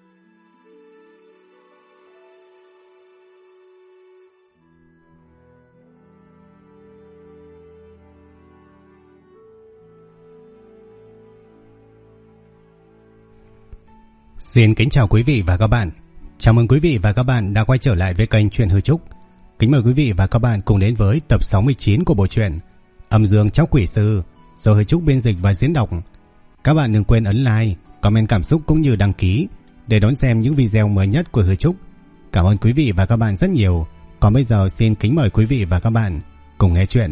Xin kính chào quý vị và các bạn. Chào mừng quý vị và các bạn đã quay trở lại với kênh Truyện Hư Trúc. Kính mời quý vị và các bạn cùng đến với tập 69 của bộ truyện Âm Dương Chóc Quỷ Sư do Hư Trúc biên dịch và diễn đọc. Các bạn đừng quên ấn like, comment cảm xúc cũng như đăng ký để đón xem những video mới nhất của Hư Trúc. Cảm ơn quý vị và các bạn rất nhiều. Còn bây giờ xin kính mời quý vị và các bạn cùng nghe chuyện.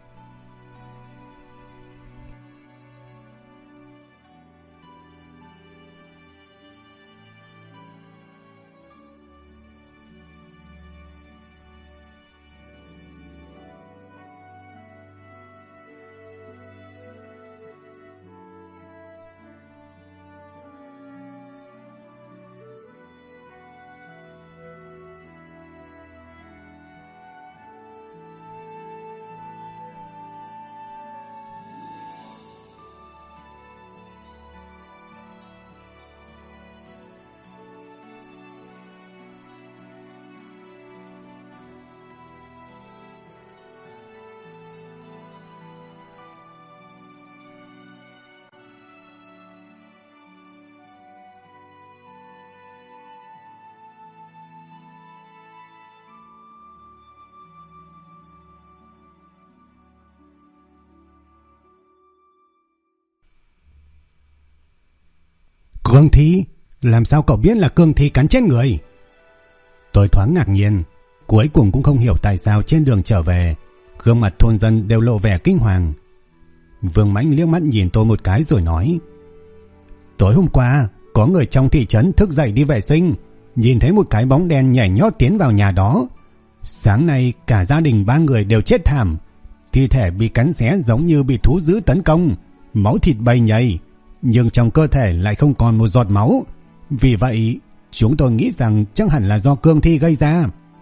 Cương thi? Làm sao cậu biết là cương thi cắn chết người? Tôi thoáng ngạc nhiên. Cuối cùng cũng không hiểu tại sao trên đường trở về, gương mặt thôn dân đều lộ vẻ kinh hoàng. Vương Mãnh liếc mắt nhìn tôi một cái rồi nói: tối hôm qua có người trong thị trấn thức dậy đi vệ sinh, nhìn thấy một cái bóng đen nhảy nhót tiến vào nhà đó. Sáng nay cả gia đình 3 người đều chết thảm, thi thể bị cắn xé giống như bị thú dữ tấn công, máu thịt bay nhầy, nhưng trong cơ thể lại không còn một giọt máu. Vì vậy chúng tôi nghĩ rằng chắc hẳn là do cương thi gây ra.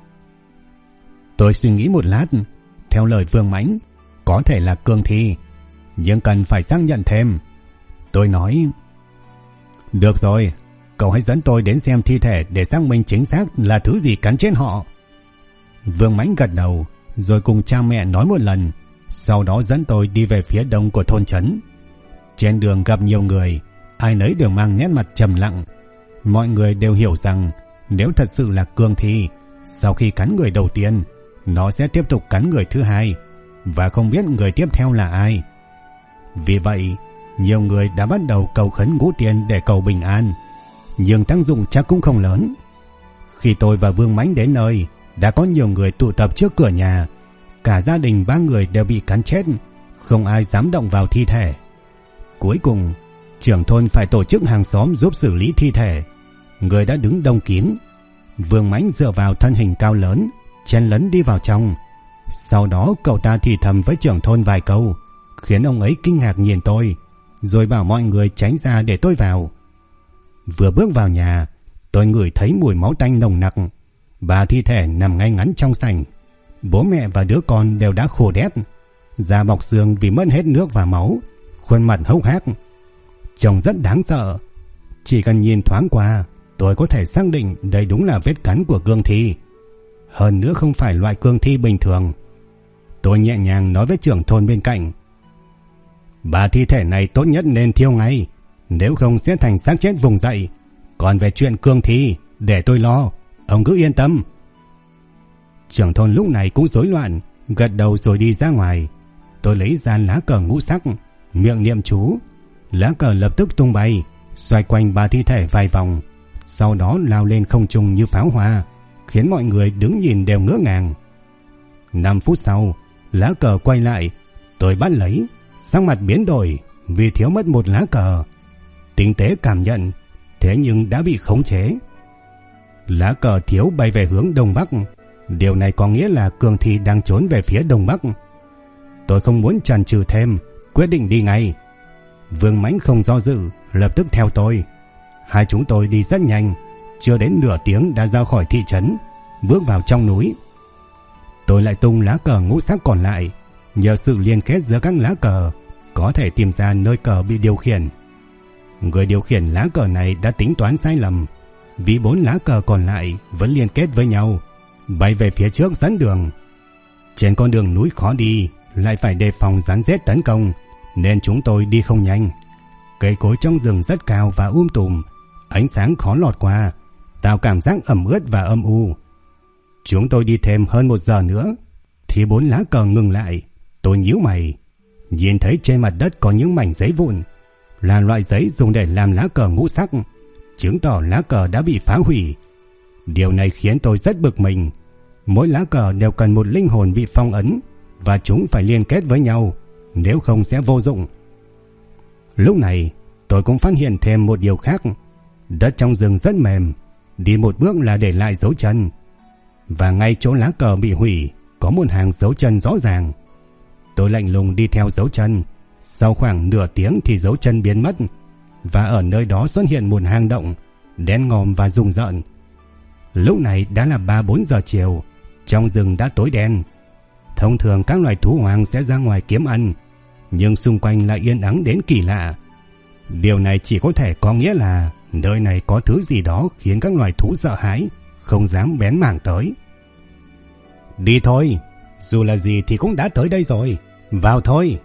Tôi suy nghĩ một lát. Theo lời Vương Mãnh, có thể là cương thi, nhưng cần phải xác nhận thêm. Tôi nói: được rồi, cậu hãy dẫn tôi đến xem thi thể để xác minh chính xác là thứ gì cắn chết họ. Vương Mãnh gật đầu rồi cùng cha mẹ nói một lần, sau đó dẫn tôi đi về phía đông của thôn trấn. Trên đường gặp nhiều người, ai nấy đều mang nét mặt trầm lặng. Mọi người đều hiểu rằng nếu thật sự là cương thi, sau khi cắn người đầu tiên, nó sẽ tiếp tục cắn người thứ hai, và không biết người tiếp theo là ai. Vì vậy, nhiều người đã bắt đầu cầu khấn ngũ tiên để cầu bình an, nhưng tác dụng chắc cũng không lớn. Khi tôi và Vương Mãnh đến nơi, đã có nhiều người tụ tập trước cửa nhà. Cả gia đình 3 người đều bị cắn chết, không ai dám động vào thi thể. Cuối cùng, trưởng thôn phải tổ chức hàng xóm giúp xử lý thi thể. Người đã đứng đông kín. Vương Mãnh dựa vào thân hình cao lớn, chen lấn đi vào trong. Sau đó cậu ta thì thầm với trưởng thôn vài câu, khiến ông ấy kinh ngạc nhìn tôi, rồi bảo mọi người tránh ra để tôi vào. Vừa bước vào nhà, tôi ngửi thấy mùi máu tanh nồng nặc. 3 thi thể nằm ngay ngắn trong sảnh. Bố mẹ và đứa con đều đã khô đét, da bọc xương vì mất hết nước và máu, khuôn mặt hốc hác, trông rất đáng sợ. Chỉ cần nhìn thoáng qua, tôi có thể xác định đây đúng là vết cắn của cương thi. Hơn nữa không phải loại cương thi bình thường. Tôi nhẹ nhàng nói với trưởng thôn bên cạnh: 3 thi thể này tốt nhất nên thiêu ngay, nếu không sẽ thành xác chết vùng dậy. Còn về chuyện cương thi, để tôi lo, ông cứ yên tâm. Trưởng thôn lúc này cũng rối loạn, gật đầu rồi đi ra ngoài. Tôi lấy ra lá cờ ngũ sắc, miệng niệm chú. Lá cờ lập tức tung bay, xoay quanh 3 thi thể vài vòng, sau đó lao lên không trung như pháo hoa, khiến mọi người đứng nhìn đều ngỡ ngàng. 5 phút sau, lá cờ quay lại. Tôi bắt lấy, sắc mặt biến đổi vì thiếu mất một lá cờ. Tinh tế cảm nhận, thế nhưng đã bị khống chế. Lá cờ thiếu bay về hướng đông bắc. Điều này có nghĩa là cương thi đang trốn về phía đông bắc. Tôi không muốn chần chừ thêm, quyết định đi ngay. Vương Mãnh không do dự, lập tức theo tôi. Hai chúng tôi đi rất nhanh, chưa đến nửa tiếng đã ra khỏi thị trấn, bước vào trong núi. Tôi lại tung lá cờ ngũ sắc còn lại. Nhờ sự liên kết giữa các lá cờ, có thể tìm ra nơi cờ bị điều khiển. Người điều khiển lá cờ này đã tính toán sai lầm. vì 4 lá cờ còn lại vẫn liên kết với nhau, bay về phía trước dẫn đường. Trên con đường núi khó đi, lại phải đề phòng rắn rết tấn công, nên chúng tôi đi không nhanh. Cây cối trong rừng rất cao và tùm, ánh sáng khó lọt qua, tạo cảm giác ẩm ướt và âm u. Chúng tôi đi thêm hơn 1 giờ nữa thì 4 lá cờ ngừng lại. Tôi nhíu mày, nhìn thấy trên mặt đất có những mảnh giấy vụn, là loại giấy dùng để làm lá cờ ngũ sắc, chứng tỏ lá cờ đã bị phá hủy. Điều này khiến tôi rất bực mình. Mỗi lá cờ đều cần một linh hồn bị phong ấn, và chúng phải liên kết với nhau, nếu không sẽ vô dụng. Lúc này tôi cũng phát hiện thêm một điều khác. Đất trong rừng rất mềm, đi một bước là để lại dấu chân, và ngay chỗ lá cờ bị hủy có một hàng dấu chân rõ ràng. Tôi lạnh lùng đi theo dấu chân. Sau khoảng nửa tiếng thì dấu chân biến mất, và ở nơi đó xuất hiện một hang động đen ngòm và rùng rợn. Lúc này đã là 3-4 giờ chiều, trong rừng đã tối đen. Thông thường các loài thú hoang sẽ ra ngoài kiếm ăn, nhưng xung quanh lại yên ắng đến kỳ lạ. Điều này chỉ có thể có nghĩa là nơi này có thứ gì đó khiến các loài thú sợ hãi, không dám bén mảng tới. Đi thôi, dù là gì thì cũng đã tới đây rồi, vào thôi.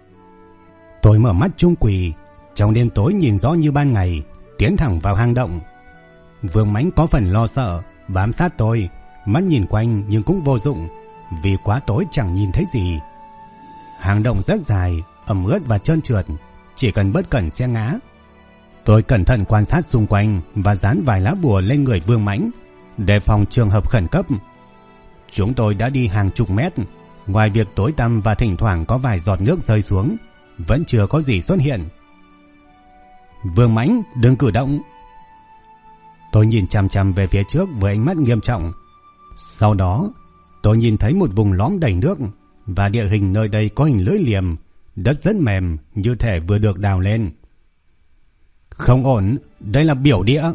Tôi mở mắt chung quỳ, trong đêm tối nhìn rõ như ban ngày, tiến thẳng vào hang động. Vương Mãnh có phần lo sợ, bám sát tôi, mắt nhìn quanh nhưng cũng vô dụng, vì quá tối chẳng nhìn thấy gì. Hang động rất dài, ẩm ướt và trơn trượt, chỉ cần bất cẩn sẽ ngã. Tôi cẩn thận quan sát xung quanh và dán vài lá bùa lên người Vương Mãnh, đề phòng trường hợp khẩn cấp. Chúng tôi đã đi hàng chục mét, ngoài việc tối tăm và thỉnh thoảng có vài giọt nước rơi xuống, vẫn chưa có gì xuất hiện. Vương Mãnh, đừng cử động. Tôi nhìn chằm chằm về phía trước với ánh mắt nghiêm trọng. Sau đó, tôi nhìn thấy một vùng lõm đầy nước, và địa hình nơi đây có hình lưỡi liềm, đất rất mềm như thể vừa được đào lên. Không ổn, đây là biểu địa.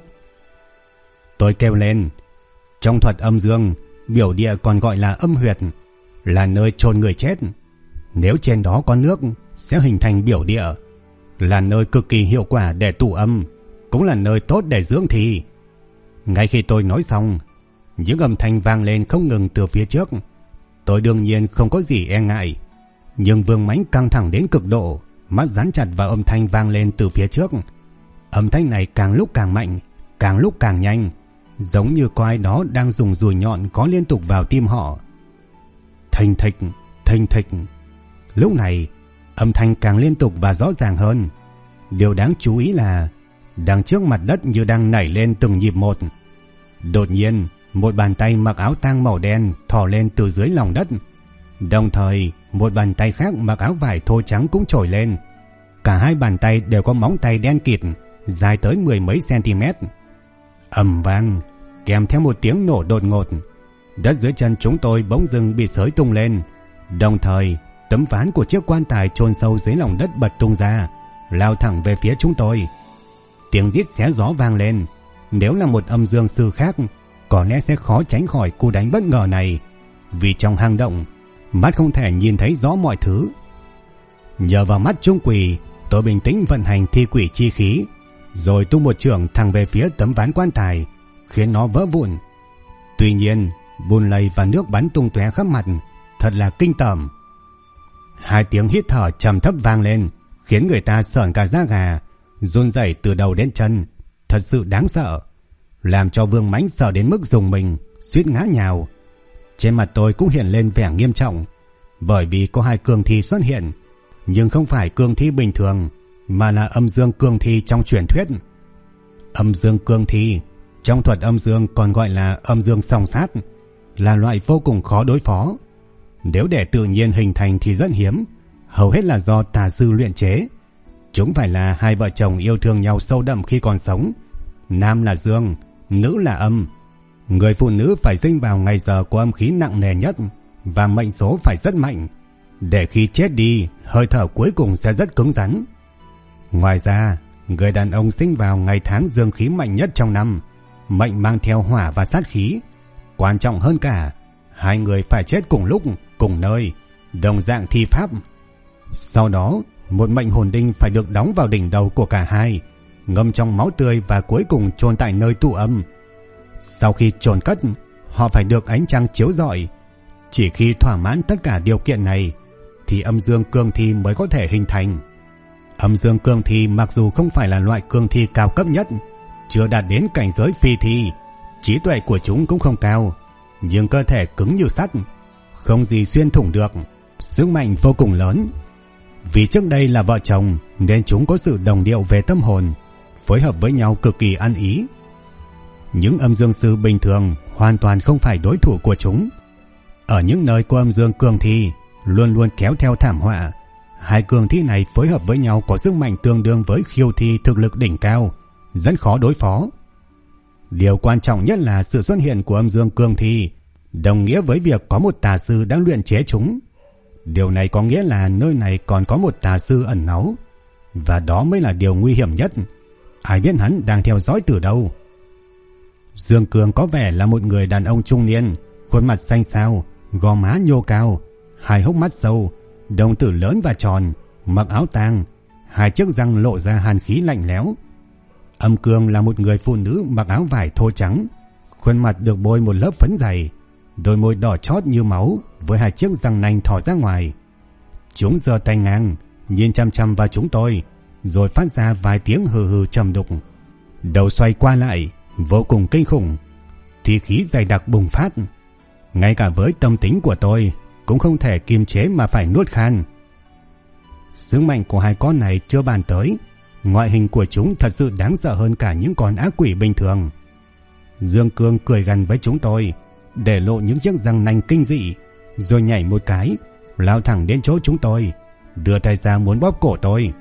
Tôi kêu lên. Trong thuật âm dương, biểu địa còn gọi là âm huyệt, là nơi chôn người chết. Nếu trên đó có nước sẽ hình thành biểu địa, là nơi cực kỳ hiệu quả để tụ âm, cũng là nơi tốt để dưỡng thi. Ngay khi tôi nói xong, những âm thanh vang lên không ngừng từ phía trước. Tôi đương nhiên không có gì e ngại, nhưng Vương Mãnh căng thẳng đến cực độ, mắt dán chặt vào âm thanh vang lên từ phía trước. Âm thanh này càng lúc càng mạnh, càng lúc càng nhanh, giống như có ai đó đang dùng dùi nhọn có liên tục vào tim họ. Thình thịch, thình thịch. Lúc này, âm thanh càng liên tục và rõ ràng hơn. Điều đáng chú ý là đằng trước mặt đất như đang nảy lên từng nhịp một. Đột nhiên, một bàn tay mặc áo tang màu đen thò lên từ dưới lòng đất. Đồng thời, một bàn tay khác mặc áo vải thô trắng cũng trồi lên. Cả hai bàn tay đều có móng tay đen kịt, dài tới 10 mấy cm. Ầm vang, kèm theo một tiếng nổ đột ngột. Đất dưới chân chúng tôi bỗng dưng bị xới tung lên. Đồng thời, tấm ván của chiếc quan tài chôn sâu dưới lòng đất bật tung ra, lao thẳng về phía chúng tôi. Tiếng rít xé gió vang lên. Nếu là một âm dương sư khác, có lẽ sẽ khó tránh khỏi cú đánh bất ngờ này, vì trong hang động, mắt không thể nhìn thấy rõ mọi thứ. Nhờ vào mắt trung quỷ, tôi bình tĩnh vận hành thi quỷ chi khí, rồi tung một chưởng thẳng về phía tấm ván quan tài, khiến nó vỡ vụn. Tuy nhiên, bùn lầy và nước bắn tung tóe khắp mặt, thật là kinh tởm. Hai tiếng hít thở trầm thấp vang lên, khiến người ta sởn cả da gà, run rẩy từ đầu đến chân, thật sự đáng sợ, làm cho Vương Mãnh sợ đến mức rùng mình, suýt ngã nhào. Trên mặt tôi cũng hiện lên vẻ nghiêm trọng, bởi vì có hai cương thi xuất hiện, nhưng không phải cương thi bình thường, mà là âm dương cương thi trong truyền thuyết. Âm dương cương thi, trong thuật âm dương còn gọi là âm dương song sát, là loại vô cùng khó đối phó. Nếu để tự nhiên hình thành thì rất hiếm, hầu hết là do tà sư luyện chế. Chúng phải là hai vợ chồng yêu thương nhau sâu đậm khi còn sống, nam là dương, nữ là âm. Người phụ nữ phải sinh vào ngày giờ có âm khí nặng nề nhất, và mệnh số phải rất mạnh, để khi chết đi, hơi thở cuối cùng sẽ rất cứng rắn. Ngoài ra, người đàn ông sinh vào ngày tháng dương khí mạnh nhất trong năm, mệnh mang theo hỏa và sát khí. Quan trọng hơn cả, hai người phải chết cùng lúc, cùng nơi, đồng dạng thi pháp. Sau đó, một mệnh hồn đinh phải được đóng vào đỉnh đầu của cả hai, ngâm trong máu tươi và cuối cùng chôn tại nơi tụ âm. Sau khi chôn cất, họ phải được ánh trăng chiếu rọi. Chỉ khi thỏa mãn tất cả điều kiện này thì âm dương cương thi mới có thể hình thành. Âm dương cương thi mặc dù không phải là loại cương thi cao cấp nhất, chưa đạt đến cảnh giới phi thi, trí tuệ của chúng cũng không cao, nhưng cơ thể cứng như sắt, không gì xuyên thủng được, sức mạnh vô cùng lớn. Vì trước đây là vợ chồng nên chúng có sự đồng điệu về tâm hồn, phối hợp với nhau cực kỳ ăn ý. Những âm dương sư bình thường hoàn toàn không phải đối thủ của chúng. Ở những nơi có âm dương cương thi luôn luôn kéo theo thảm họa. Hai cương thi này phối hợp với nhau có sức mạnh tương đương với khiêu thi thực lực đỉnh cao, rất khó đối phó. Điều quan trọng nhất là sự xuất hiện của âm dương cương thi đồng nghĩa với việc có một tà sư đang luyện chế chúng. Điều này có nghĩa là nơi này còn có một tà sư ẩn náu, và đó mới là điều nguy hiểm nhất. Ai biết hắn đang theo dõi từ đâu. Dương Cương có vẻ là một người đàn ông trung niên, khuôn mặt xanh xao, gò má nhô cao, hai hốc mắt sâu, đồng tử lớn và tròn, mặc áo tang, hai chiếc răng lộ ra hàn khí lạnh lẽo. Âm Cương là một người phụ nữ mặc áo vải thô trắng, khuôn mặt được bôi một lớp phấn dày, đôi môi đỏ chót như máu với hai chiếc răng nanh thò ra ngoài. Chúng giơ tay ngang, nhìn chăm chăm vào chúng tôi, rồi phát ra vài tiếng hừ hừ trầm đục. Đầu xoay qua lại, vô cùng kinh khủng, thì khí dày đặc bùng phát. Ngay cả với tâm tính của tôi cũng không thể kiềm chế mà phải nuốt khan. Sức mạnh của hai con này chưa bàn tới, ngoại hình của chúng thật sự đáng sợ hơn cả những con ác quỷ bình thường. Dương Cương cười gằn với chúng tôi, để lộ những chiếc răng nanh kinh dị, rồi nhảy một cái, lao thẳng đến chỗ chúng tôi, đưa tay ra muốn bóp cổ tôi.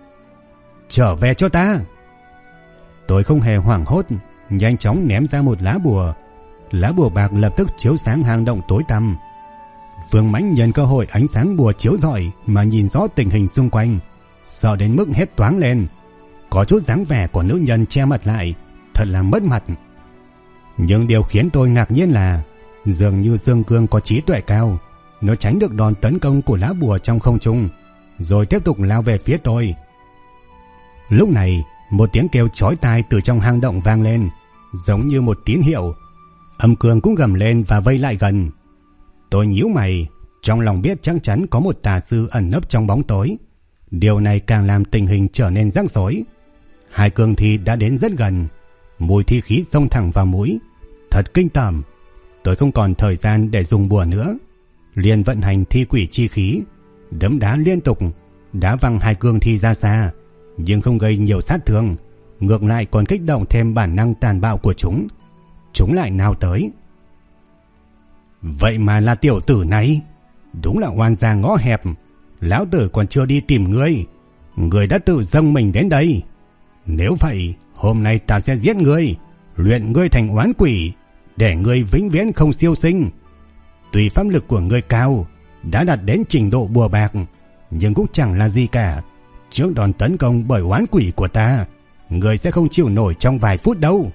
Trở về cho ta! Tôi không hề hoảng hốt, nhanh chóng ném ra một lá bùa. Lá bùa bạc lập tức chiếu sáng hang động tối tăm. Vương Mãnh nhân cơ hội ánh sáng bùa chiếu rọi mà nhìn rõ tình hình xung quanh, sợ đến mức hét toáng lên. Có chút dáng vẻ của nữ nhân che mặt lại, thật là mất mặt. Nhưng điều khiến tôi ngạc nhiên là dường như Dương Cương có trí tuệ cao, nó tránh được đòn tấn công của lá bùa trong không trung, rồi tiếp tục lao về phía tôi. Lúc này, một tiếng kêu chói tai từ trong hang động vang lên, giống như một tín hiệu. Âm Cương cũng gầm lên và vây lại gần. Tôi nhíu mày, trong lòng biết chắc chắn có một tà sư ẩn nấp trong bóng tối. Điều này càng làm tình hình trở nên rắc rối. Hai cương thi đã đến rất gần, mùi thi khí xông thẳng vào mũi, thật kinh tởm. Tôi không còn thời gian để dùng bùa nữa, liền vận hành thi quỷ chi khí, đấm đá liên tục, đá văng hai cương thi ra xa, nhưng không gây nhiều sát thương, ngược lại còn kích động thêm bản năng tàn bạo của chúng. Chúng lại nào tới. Vậy mà là tiểu tử này, đúng là oan gia ngõ hẹp. Lão tử còn chưa đi tìm ngươi, ngươi đã tự dâng mình đến đây. Nếu vậy, hôm nay ta sẽ giết ngươi, luyện ngươi thành oán quỷ, để ngươi vĩnh viễn không siêu sinh. Tuy pháp lực của ngươi cao, đã đạt đến trình độ bùa bạc, nhưng cũng chẳng là gì cả. Trước đòn tấn công bởi oán quỷ của ta, ngươi sẽ không chịu nổi trong vài phút đâu.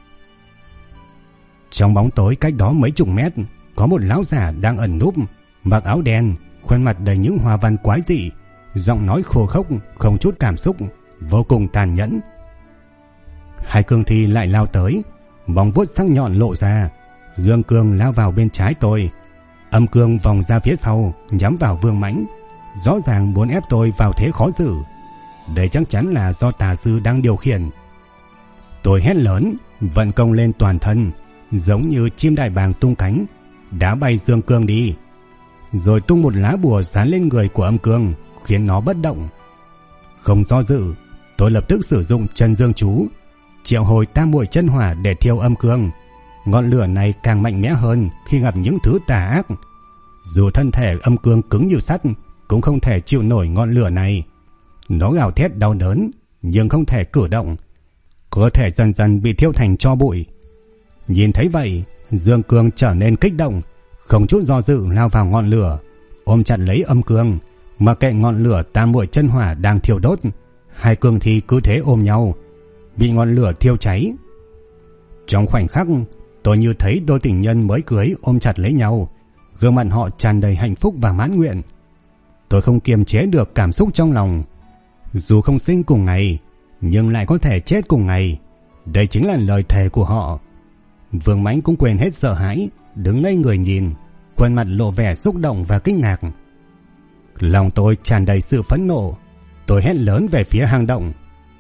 Trong bóng tối cách đó mấy chục mét, có một lão giả đang ẩn núp, mặc áo đen, khuôn mặt đầy những hoa văn quái dị, giọng nói khô khốc, không chút cảm xúc, vô cùng tàn nhẫn. Hai cương thi lại lao tới, móng vuốt sắc nhọn lộ ra. Dương Cương lao vào bên trái tôi, Âm Cương vòng ra phía sau, nhắm vào Vương Mãnh, rõ ràng muốn ép tôi vào thế khó xử. Đây chắc chắn là do tà sư đang điều khiển. Tôi hét lớn, vận công lên toàn thân, giống như chim đại bàng tung cánh, đá bay Dương Cương đi, rồi tung một lá bùa dán lên người của Âm Cương, khiến nó bất động. Không do dự, tôi lập tức sử dụng chân dương chú, triệu hồi tam muội chân hỏa để thiêu Âm Cương. Ngọn lửa này càng mạnh mẽ hơn khi gặp những thứ tà ác. Dù thân thể Âm Cương cứng như sắt, cũng không thể chịu nổi ngọn lửa này. Nó gào thét đau đớn, nhưng không thể cử động. Cơ thể dần dần bị thiêu thành tro bụi. Nhìn thấy vậy, Dương Cương trở nên kích động, không chút do dự lao vào ngọn lửa, ôm chặt lấy Âm Cương, mặc kệ ngọn lửa tam muội chân hỏa đang thiêu đốt. Hai cương thi cứ thế ôm nhau, bị ngọn lửa thiêu cháy. Trong khoảnh khắc, tôi như thấy đôi tình nhân mới cưới ôm chặt lấy nhau, gương mặt họ tràn đầy hạnh phúc và mãn nguyện. Tôi không kiềm chế được cảm xúc trong lòng. Dù không sinh cùng ngày, nhưng lại có thể chết cùng ngày. Đây chính là lời thề của họ. Vương Mãnh cũng quên hết sợ hãi, đứng ngây người nhìn, khuôn mặt lộ vẻ xúc động và kinh ngạc. Lòng tôi tràn đầy sự phẫn nộ. Tôi hét lớn về phía hang động.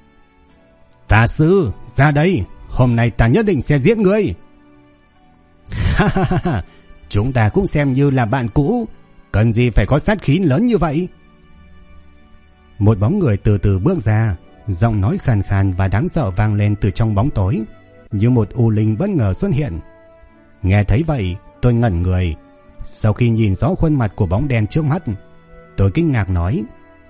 Tà sư, ra đây, hôm nay ta nhất định sẽ giết ngươi. Ha ha ha, chúng ta cũng xem như là bạn cũ, cần gì phải có sát khí lớn như vậy. Một bóng người từ từ bước ra, giọng nói khàn khàn và đáng sợ vang lên từ trong bóng tối, như một u linh bất ngờ xuất hiện. Nghe thấy vậy, tôi ngẩn người. Sau khi nhìn rõ khuôn mặt của bóng đen trước mắt, tôi kinh ngạc nói: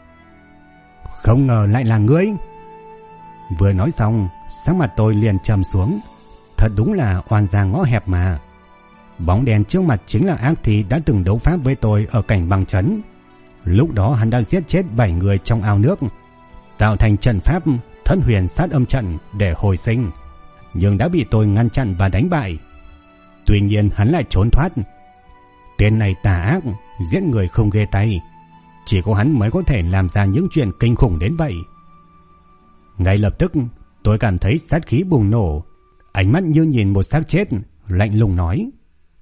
không ngờ lại là ngươi. Vừa nói xong, sắc mặt tôi liền trầm xuống. Thật đúng là oan gia ngõ hẹp mà. Bóng đen trước mặt chính là ác thi đã từng đấu pháp với tôi ở cảnh băng trấn. Lúc đó hắn đã giết chết 7 người trong ao nước, tạo thành trận pháp Thân Huyền Sát Âm Trận để hồi sinh, nhưng đã bị tôi ngăn chặn và đánh bại. Tuy nhiên hắn lại trốn thoát. Tên này tà ác, giết người không ghê tay. Chỉ có hắn mới có thể làm ra những chuyện kinh khủng đến vậy. Ngay lập tức tôi cảm thấy sát khí bùng nổ, ánh mắt như nhìn một xác chết, lạnh lùng nói: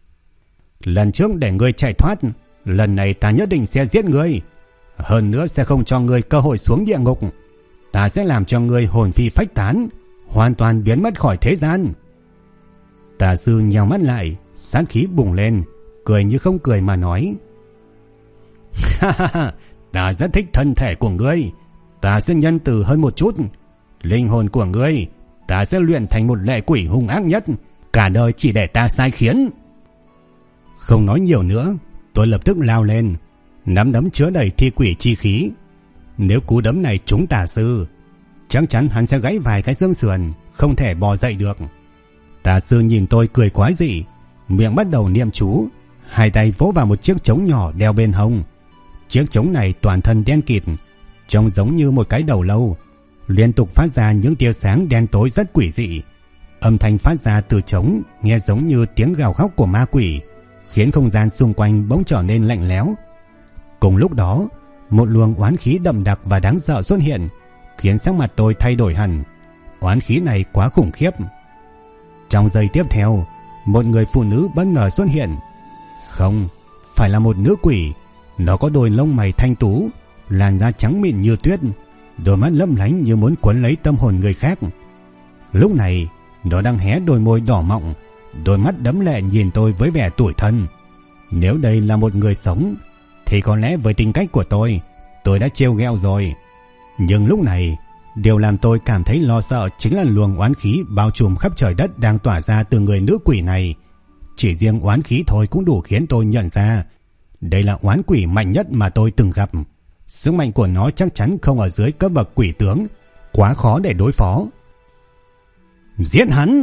lần trước để ngươi chạy thoát, lần này ta nhất định sẽ giết ngươi. Hơn nữa sẽ không cho ngươi cơ hội xuống địa ngục. Ta sẽ làm cho ngươi hồn phi phách tán, hoàn toàn biến mất khỏi thế gian. Tà sư nhào mắt lại, sát khí bùng lên, cười như không cười mà nói: ha ha ha, ta rất thích thân thể của ngươi. Ta sẽ nhân từ hơn một chút. Linh hồn của ngươi ta sẽ luyện thành một lệ quỷ hung ác nhất, cả đời chỉ để ta sai khiến. Không nói nhiều nữa, tôi lập tức lao lên, nắm đấm chứa đầy thi quỷ chi khí. Nếu cú đấm này trúng tà sư, chắc chắn hắn sẽ gãy vài cái xương sườn, không thể bò dậy được. Tà sư nhìn tôi cười quái dị, miệng bắt đầu niệm chú, hai tay vỗ vào một chiếc trống nhỏ đeo bên hông. Chiếc trống này toàn thân đen kịt, trông giống như một cái đầu lâu, liên tục phát ra những tia sáng đen tối rất quỷ dị. Âm thanh phát ra từ trống nghe giống như tiếng gào khóc của ma quỷ, khiến không gian xung quanh bỗng trở nên lạnh lẽo. Cùng lúc đó, một luồng oán khí đậm đặc và đáng sợ xuất hiện, khiến sắc mặt tôi thay đổi hẳn. Oán khí này quá khủng khiếp. Trong giây tiếp theo, một người phụ nữ bất ngờ xuất hiện. Không, phải là một nữ quỷ. Nó có đôi lông mày thanh tú, làn da trắng mịn như tuyết, đôi mắt lấp lánh như muốn cuốn lấy tâm hồn người khác. Lúc này, nó đang hé đôi môi đỏ mọng, đôi mắt đẫm lệ nhìn tôi với vẻ tủi thân. Nếu đây là một người sống, thì có lẽ với tính cách của tôi đã trêu ghẹo rồi. Nhưng lúc này, điều làm tôi cảm thấy lo sợ chính là luồng oán khí bao trùm khắp trời đất đang tỏa ra từ người nữ quỷ này. Chỉ riêng oán khí thôi cũng đủ khiến tôi nhận ra đây là oán quỷ mạnh nhất mà tôi từng gặp. Sức mạnh của nó chắc chắn không ở dưới cấp bậc quỷ tướng, quá khó để đối phó. Giết hắn!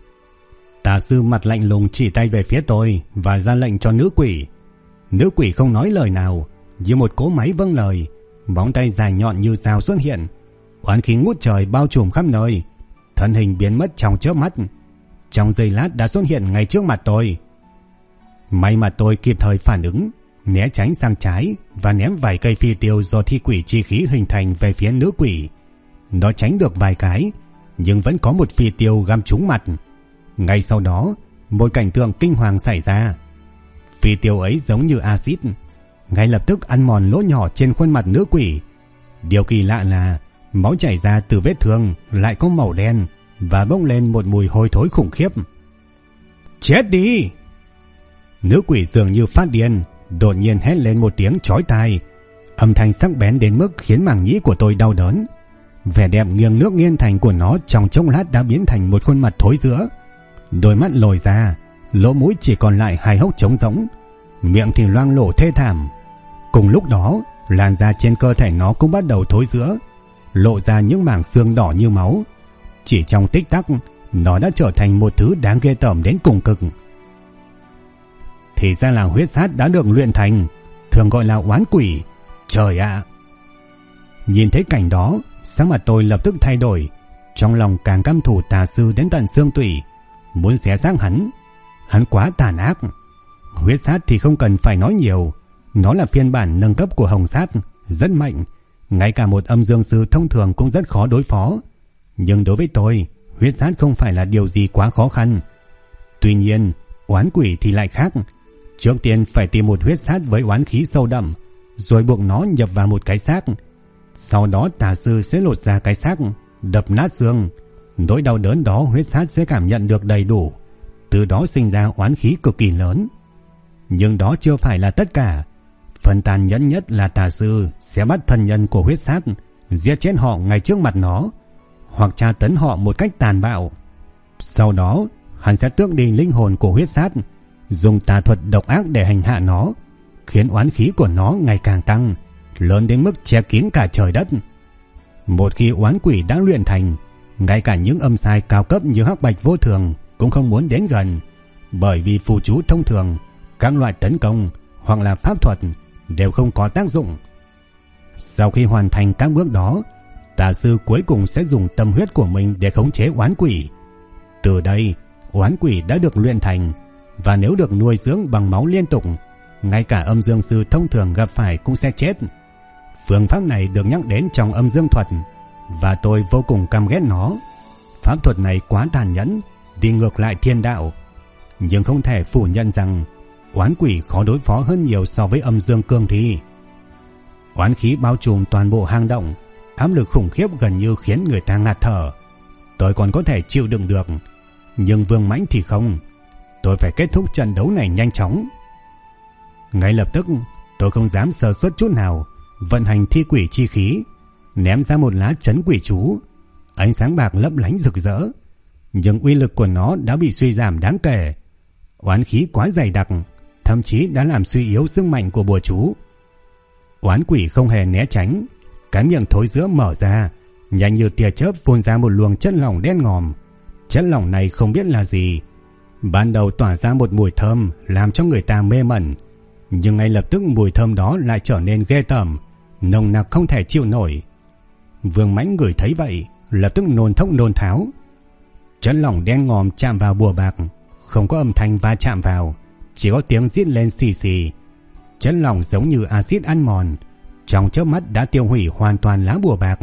Tà sư mặt lạnh lùng chỉ tay về phía tôi và ra lệnh cho nữ quỷ. Nữ quỷ không nói lời nào, như một cỗ máy vâng lời. Móng tay dài nhọn như dao xuất hiện, oán khí ngút trời bao trùm khắp nơi, thân hình biến mất trong chớp mắt. Trong giây lát đã xuất hiện ngay trước mặt tôi. May mà tôi kịp thời phản ứng, né tránh sang trái và ném vài cây phi tiêu do thi quỷ chi khí hình thành về phía nữ quỷ. Nó tránh được vài cái, nhưng vẫn có một phi tiêu găm trúng mặt. Ngay sau đó, một cảnh tượng kinh hoàng xảy ra. Phi tiêu ấy giống như axit, ngay lập tức ăn mòn lỗ nhỏ trên khuôn mặt nữ quỷ. Điều kỳ lạ là máu chảy ra từ vết thương lại có màu đen và bốc lên một mùi hôi thối khủng khiếp. Chết đi! Nữ quỷ dường như phát điên, đột nhiên hét lên một tiếng chói tai. Âm thanh sắc bén đến mức khiến màng nhĩ của tôi đau đớn. Vẻ đẹp nghiêng nước nghiêng thành của nó trong chốc lát đã biến thành một khuôn mặt thối rữa. Đôi mắt lồi ra, lỗ mũi chỉ còn lại hai hốc trống rỗng, miệng thì loang lổ thê thảm. Cùng lúc đó, làn da trên cơ thể nó cũng bắt đầu thối rữa, lộ ra những mảng xương đỏ như máu. Chỉ trong tích tắc, nó đã trở thành một thứ đáng ghê tởm đến cùng cực. Thì ra là huyết sát đã được luyện thành, thường gọi là oán quỷ. Trời ạ! Nhìn thấy cảnh đó, sắc mặt tôi lập tức thay đổi, trong lòng càng căm thù tà sư đến tận xương tủy, muốn xé xác hắn. Hắn quá tàn ác. Huyết sát thì không cần phải nói nhiều, nó là phiên bản nâng cấp của hồng sát, rất mạnh, ngay cả một âm dương sư thông thường cũng rất khó đối phó. Nhưng đối với tôi, huyết sát không phải là điều gì quá khó khăn. Tuy nhiên, oán quỷ thì lại khác. Trước tiên phải tìm một huyết sát với oán khí sâu đậm, rồi buộc nó nhập vào một cái xác. Sau đó tà sư sẽ lột ra cái xác, đập nát xương. Nỗi đau đớn đó huyết sát sẽ cảm nhận được đầy đủ, từ đó sinh ra oán khí cực kỳ lớn. Nhưng đó chưa phải là tất cả. Phần tàn nhẫn nhất là tà sư sẽ bắt thân nhân của huyết sát, giết chết họ ngay trước mặt nó, hoặc tra tấn họ một cách tàn bạo. Sau đó hắn sẽ tước đi linh hồn của huyết sát, dùng tà thuật độc ác để hành hạ nó, khiến oán khí của nó ngày càng tăng, lớn đến mức che kín cả trời đất. Một khi oán quỷ đã luyện thành, ngay cả những âm sai cao cấp như hắc bạch vô thường cũng không muốn đến gần, bởi vì phù chú thông thường, các loại tấn công hoặc là pháp thuật đều không có tác dụng. Sau khi hoàn thành các bước đó, tà sư cuối cùng sẽ dùng tâm huyết của mình để khống chế oán quỷ. Từ đây, oán quỷ đã được luyện thành, và nếu được nuôi dưỡng bằng máu liên tục, ngay cả âm dương sư thông thường gặp phải cũng sẽ chết. Phương pháp này được nhắc đến trong âm dương thuật, và tôi vô cùng căm ghét nó. Pháp thuật này quá tàn nhẫn, đi ngược lại thiên đạo. Nhưng không thể phủ nhận rằng oán quỷ khó đối phó hơn nhiều so với âm dương cương thi. Oán khí bao trùm toàn bộ hang động, áp lực khủng khiếp gần như khiến người ta ngạt thở. Tôi còn có thể chịu đựng được, nhưng Vương Mãnh thì không. Tôi phải kết thúc trận đấu này nhanh chóng. Ngay lập tức, tôi không dám sơ suất chút nào, vận hành thi quỷ chi khí, ném ra một lá trấn quỷ chú. Ánh sáng bạc lấp lánh rực rỡ, nhưng uy lực của nó đã bị suy giảm đáng kể. Oán khí quá dày đặc, thậm chí đã làm suy yếu sức mạnh của bùa chú. Oán quỷ không hề né tránh, cái miệng thối giữa mở ra, nhanh như tia chớp phun ra một luồng chất lỏng đen ngòm. Chất lỏng này không biết là gì. Ban đầu tỏa ra một mùi thơm làm cho người ta mê mẩn, nhưng ngay lập tức mùi thơm đó lại trở nên ghê tởm, nồng nặc không thể chịu nổi. Vương Mãnh ngửi thấy vậy, lập tức nôn thốc nôn tháo. Chất lỏng đen ngòm chạm vào bùa bạc, không có âm thanh va chạm vào, chỉ có tiếng rít lên xì xì. Chất lỏng giống như axit ăn mòn, trong chớp mắt đã tiêu hủy hoàn toàn lá bùa bạc.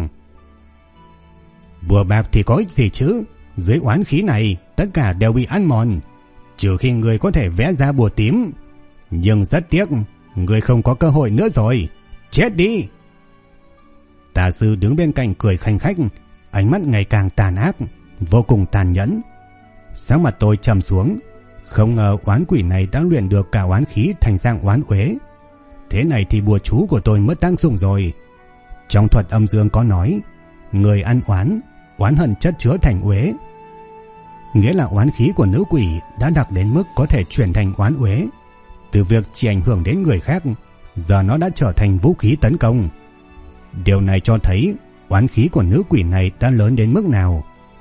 Bùa bạc thì có ích gì chứ? Dưới oán khí này, tất cả đều bị ăn mòn, trừ khi người có thể vẽ ra bùa tím. Nhưng rất tiếc, người không có cơ hội nữa rồi. Chết đi! Tà sư đứng bên cạnh cười khanh khách, ánh mắt ngày càng tàn ác, vô cùng tàn nhẫn. Sắc mặt tôi trầm xuống, không ngờ oán quỷ này đã luyện được cả oán khí thành dạng oán uế. Thế này thì bùa chú của tôi mất tác dụng rồi. Trong thuật âm dương có nói, người ăn oán, oán hận chất chứa thành uế. Nghĩa là oán khí của nữ quỷ đã đạt đến mức có thể chuyển thành oán uế. Từ việc chỉ ảnh hưởng đến người khác, giờ nó đã trở thành vũ khí tấn công. Điều này cho thấy oán khí của nữ quỷ này đã lớn đến mức nào.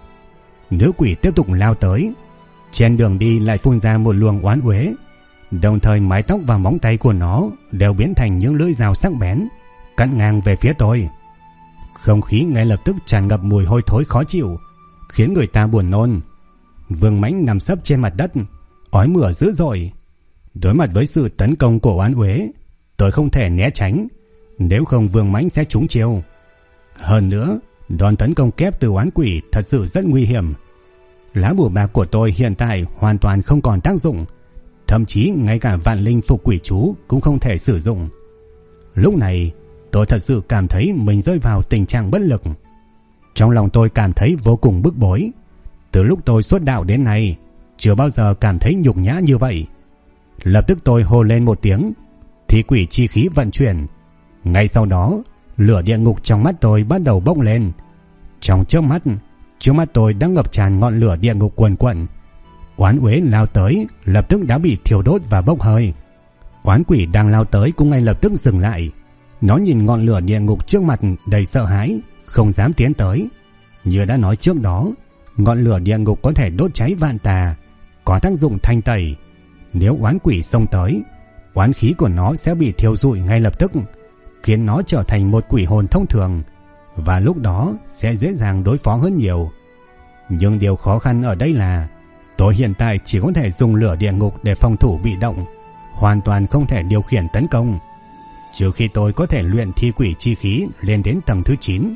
Nữ quỷ tiếp tục lao tới, trên đường đi lại phun ra một luồng oán uế, đồng thời mái tóc và móng tay của nó đều biến thành những lưỡi dao sắc bén, cắt ngang về phía tôi. Không khí ngay lập tức tràn ngập mùi hôi thối khó chịu, khiến người ta buồn nôn. Vương Mãnh nằm sấp trên mặt đất, ói mửa dữ dội. Đối mặt với sự tấn công của oán uế, tôi không thể né tránh, nếu không Vương Mãnh sẽ trúng chiêu. Hơn nữa, đòn tấn công kép từ oán quỷ thật sự rất nguy hiểm. Lá bùa bạc của tôi hiện tại hoàn toàn không còn tác dụng, thậm chí ngay cả vạn linh phục quỷ chú cũng không thể sử dụng. Lúc này, tôi thật sự cảm thấy mình rơi vào tình trạng bất lực. Trong lòng tôi cảm thấy vô cùng bức bối. Từ lúc tôi xuất đạo đến nay, chưa bao giờ cảm thấy nhục nhã như vậy. Lập tức tôi hô lên một tiếng, thì quỷ chi khí vận chuyển. Ngay sau đó, lửa địa ngục trong mắt tôi bắt đầu bốc lên. Trong chớp mắt, trước mắt tôi đã ngập tràn ngọn lửa địa ngục quần quần. Oán uế lao tới, lập tức đã bị thiêu đốt và bốc hơi. Oán quỷ đang lao tới cũng ngay lập tức dừng lại. Nó nhìn ngọn lửa địa ngục trước mặt đầy sợ hãi, không dám tiến tới. Như đã nói trước đó, ngọn lửa địa ngục có thể đốt cháy vạn tà, có tác dụng thanh tẩy. Nếu oán quỷ xông tới, oán khí của nó sẽ bị thiêu rụi ngay lập tức, khiến nó trở thành một quỷ hồn thông thường, và lúc đó sẽ dễ dàng đối phó hơn nhiều. Nhưng điều khó khăn ở đây là tôi hiện tại chỉ có thể dùng lửa địa ngục để phòng thủ bị động, hoàn toàn không thể điều khiển tấn công. Trừ khi tôi có thể luyện thi quỷ chi khí lên đến tầng thứ 9,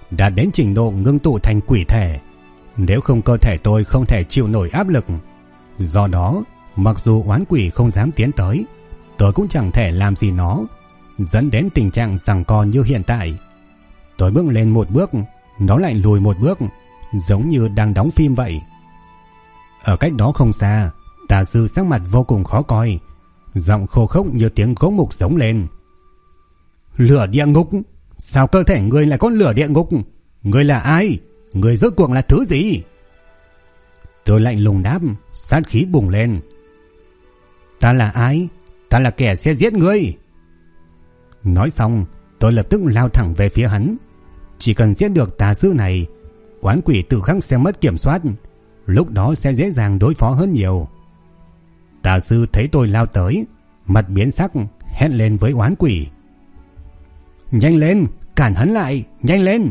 đã đến trình độ ngưng tụ thành quỷ thể. Nếu không cơ thể tôi không thể chịu nổi áp lực. Do đó, mặc dù oán quỷ không dám tiến tới, tôi cũng chẳng thể làm gì nó, dẫn đến tình trạng giằng co như hiện tại. Tôi bước lên một bước, nó lại lùi một bước, giống như đang đóng phim vậy. Ở cách đó không xa, tà sư sắc mặt vô cùng khó coi, giọng khô khốc như tiếng gỗ mục giống lên. Lửa địa ngục? Sao cơ thể người lại có lửa địa ngục? Người là ai? Người rốt cuộc là thứ gì? Tôi lạnh lùng đáp, sát khí bùng lên. Ta là ai? Ta là kẻ sẽ giết ngươi. Nói xong, tôi lập tức lao thẳng về phía hắn. Chỉ cần giết được tà sư này, oán quỷ tự khắc sẽ mất kiểm soát, lúc đó sẽ dễ dàng đối phó hơn nhiều. Tà sư thấy tôi lao tới, mặt biến sắc, hét lên với oán quỷ. Nhanh lên, cản hắn lại, nhanh lên.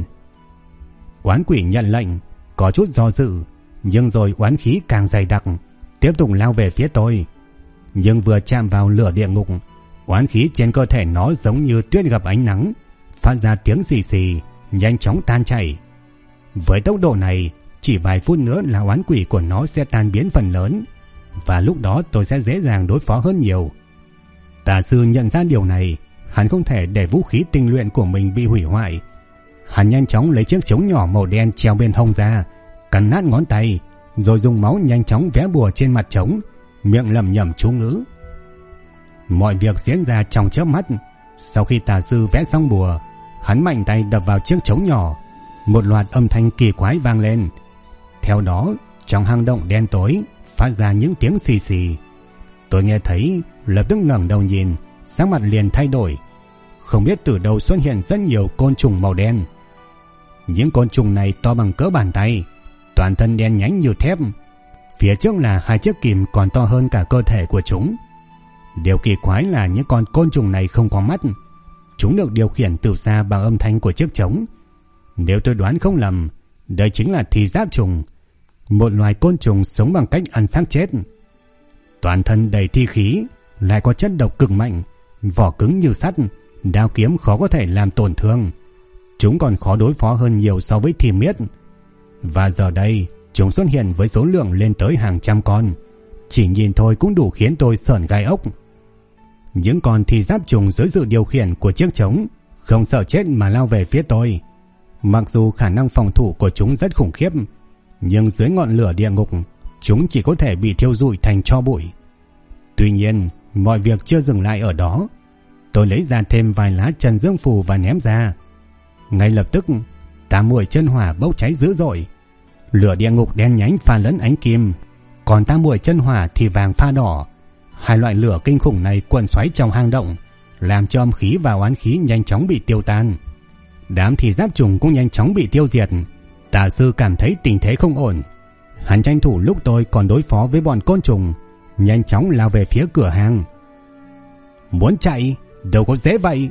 Oán quỷ nhận lệnh, có chút do dự, nhưng rồi oán khí càng dày đặc, tiếp tục lao về phía tôi. Nhưng vừa chạm vào lửa địa ngục, oán khí trên cơ thể nó giống như tuyết gặp ánh nắng, phát ra tiếng xì xì, nhanh chóng tan chảy. Với tốc độ này, chỉ vài phút nữa là oán quỷ của nó sẽ tan biến phần lớn, và lúc đó tôi sẽ dễ dàng đối phó hơn nhiều. Tà sư nhận ra điều này, hắn không thể để vũ khí tinh luyện của mình bị hủy hoại. Hắn nhanh chóng lấy chiếc trống nhỏ màu đen treo bên hông ra, cắn nát ngón tay, rồi dùng máu nhanh chóng vẽ bùa trên mặt trống, miệng lẩm nhẩm chú ngữ. Mọi việc diễn ra trong chớp mắt. Sau khi tà sư vẽ xong bùa, hắn mạnh tay đập vào chiếc trống nhỏ, một loạt âm thanh kỳ quái vang lên. Theo đó, trong hang động đen tối phát ra những tiếng xì xì. Tôi nghe thấy, lập tức ngẩng đầu nhìn, sắc mặt liền thay đổi. Không biết từ đâu xuất hiện rất nhiều côn trùng màu đen. Những côn trùng này to bằng cỡ bàn tay, toàn thân đen nhánh như thép. Phía trước là hai chiếc kìm còn to hơn cả cơ thể của chúng. Điều kỳ quái là những con côn trùng này không có mắt. Chúng được điều khiển từ xa bằng âm thanh của chiếc trống. Nếu tôi đoán không lầm, đây chính là thi giáp trùng, một loài côn trùng sống bằng cách ăn xác chết. Toàn thân đầy thi khí, lại có chất độc cực mạnh, vỏ cứng như sắt, đao kiếm khó có thể làm tổn thương. Chúng còn khó đối phó hơn nhiều so với thi miết. Và giờ đây, chúng xuất hiện với số lượng lên tới hàng trăm con. Chỉ nhìn thôi cũng đủ khiến tôi sởn gai ốc. Những con thi giáp trùng dưới sự điều khiển của chiếc trống không sợ chết mà lao về phía tôi. Mặc dù khả năng phòng thủ của chúng rất khủng khiếp, nhưng dưới ngọn lửa địa ngục, chúng chỉ có thể bị thiêu rụi thành tro bụi. Tuy nhiên, mọi việc chưa dừng lại ở đó. Tôi lấy ra thêm vài lá trần dương phù và ném ra. Ngay lập tức, 8 muội chân hỏa bốc cháy dữ dội. Lửa địa ngục đen nhánh pha lẫn ánh kim, còn 8 muội chân hỏa thì vàng pha đỏ. Hai loại lửa kinh khủng này quần xoáy trong hang động, làm cho âm khí và oán khí nhanh chóng bị tiêu tan. Đám thi giáp trùng cũng nhanh chóng bị tiêu diệt. Tà sư cảm thấy tình thế không ổn. Hắn tranh thủ lúc tôi còn đối phó với bọn côn trùng, nhanh chóng lao về phía cửa hang. Muốn chạy, đâu có dễ vậy.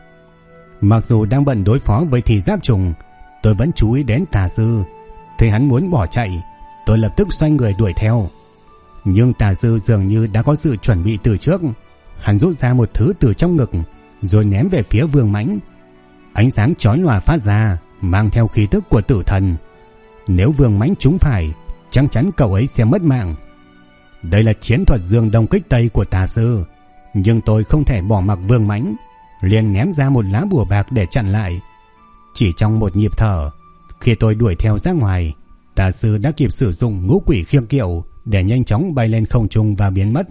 Mặc dù đang bận đối phó với thi giáp trùng, tôi vẫn chú ý đến tà sư. Thấy hắn muốn bỏ chạy, tôi lập tức xoay người đuổi theo. Nhưng tà sư dường như đã có sự chuẩn bị từ trước. Hắn rút ra một thứ từ trong ngực, rồi ném về phía Vương Mãnh. Ánh sáng chói lòa phát ra, mang theo khí tức của tử thần. Nếu Vương Mãnh trúng phải, chắc chắn cậu ấy sẽ mất mạng. Đây là chiến thuật dương đông kích tây của tà sư, nhưng tôi không thể bỏ mặc Vương Mãnh, liền ném ra một lá bùa bạc để chặn lại. Chỉ trong một nhịp thở, khi tôi đuổi theo ra ngoài, tà sư đã kịp sử dụng ngũ quỷ khiêng kiệu để nhanh chóng bay lên không trung và biến mất.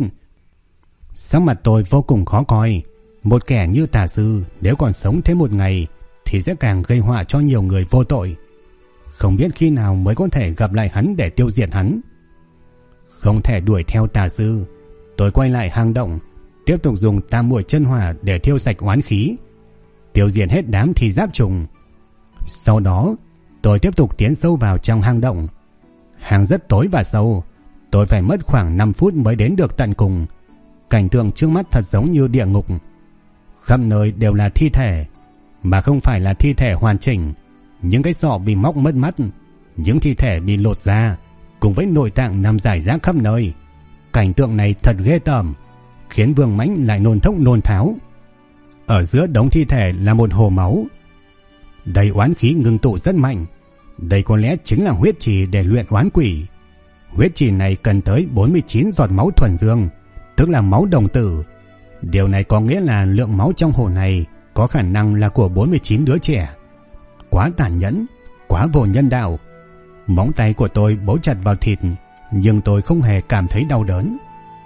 Sắc mặt tôi vô cùng khó coi. Một kẻ như tà sư nếu còn sống thêm một ngày thì sẽ càng gây họa cho nhiều người vô tội. Không biết khi nào mới có thể gặp lại hắn để tiêu diệt hắn. Không thể đuổi theo tà sư, tôi quay lại hang động, tiếp tục dùng 8 muội chân hỏa để thiêu sạch oán khí, tiêu diệt hết đám thi giáp trùng. Sau đó, tôi tiếp tục tiến sâu vào trong hang động. Hang rất tối và sâu, tôi phải mất khoảng 5 phút mới đến được tận cùng. Cảnh tượng trước mắt thật giống như địa ngục. Khắp nơi đều là thi thể, mà không phải là thi thể hoàn chỉnh. Những cái sọ bị móc mất mắt, những thi thể bị lột ra, cùng với nội tạng nằm rải rác khắp nơi. Cảnh tượng này thật ghê tởm, khiến Vương Mãnh lại nôn thốc nôn tháo. Ở giữa đống thi thể là một hồ máu. Đầy oán khí ngưng tụ rất mạnh. Đây có lẽ chính là huyết trì để luyện oán quỷ. Huyết trì này cần tới 49 giọt máu thuần dương, tức là máu đồng tử. Điều này có nghĩa là lượng máu trong hồ này có khả năng là của 49 đứa trẻ. Quá tàn nhẫn, quá vô nhân đạo. Móng tay của tôi bấu chặt vào thịt, nhưng tôi không hề cảm thấy đau đớn.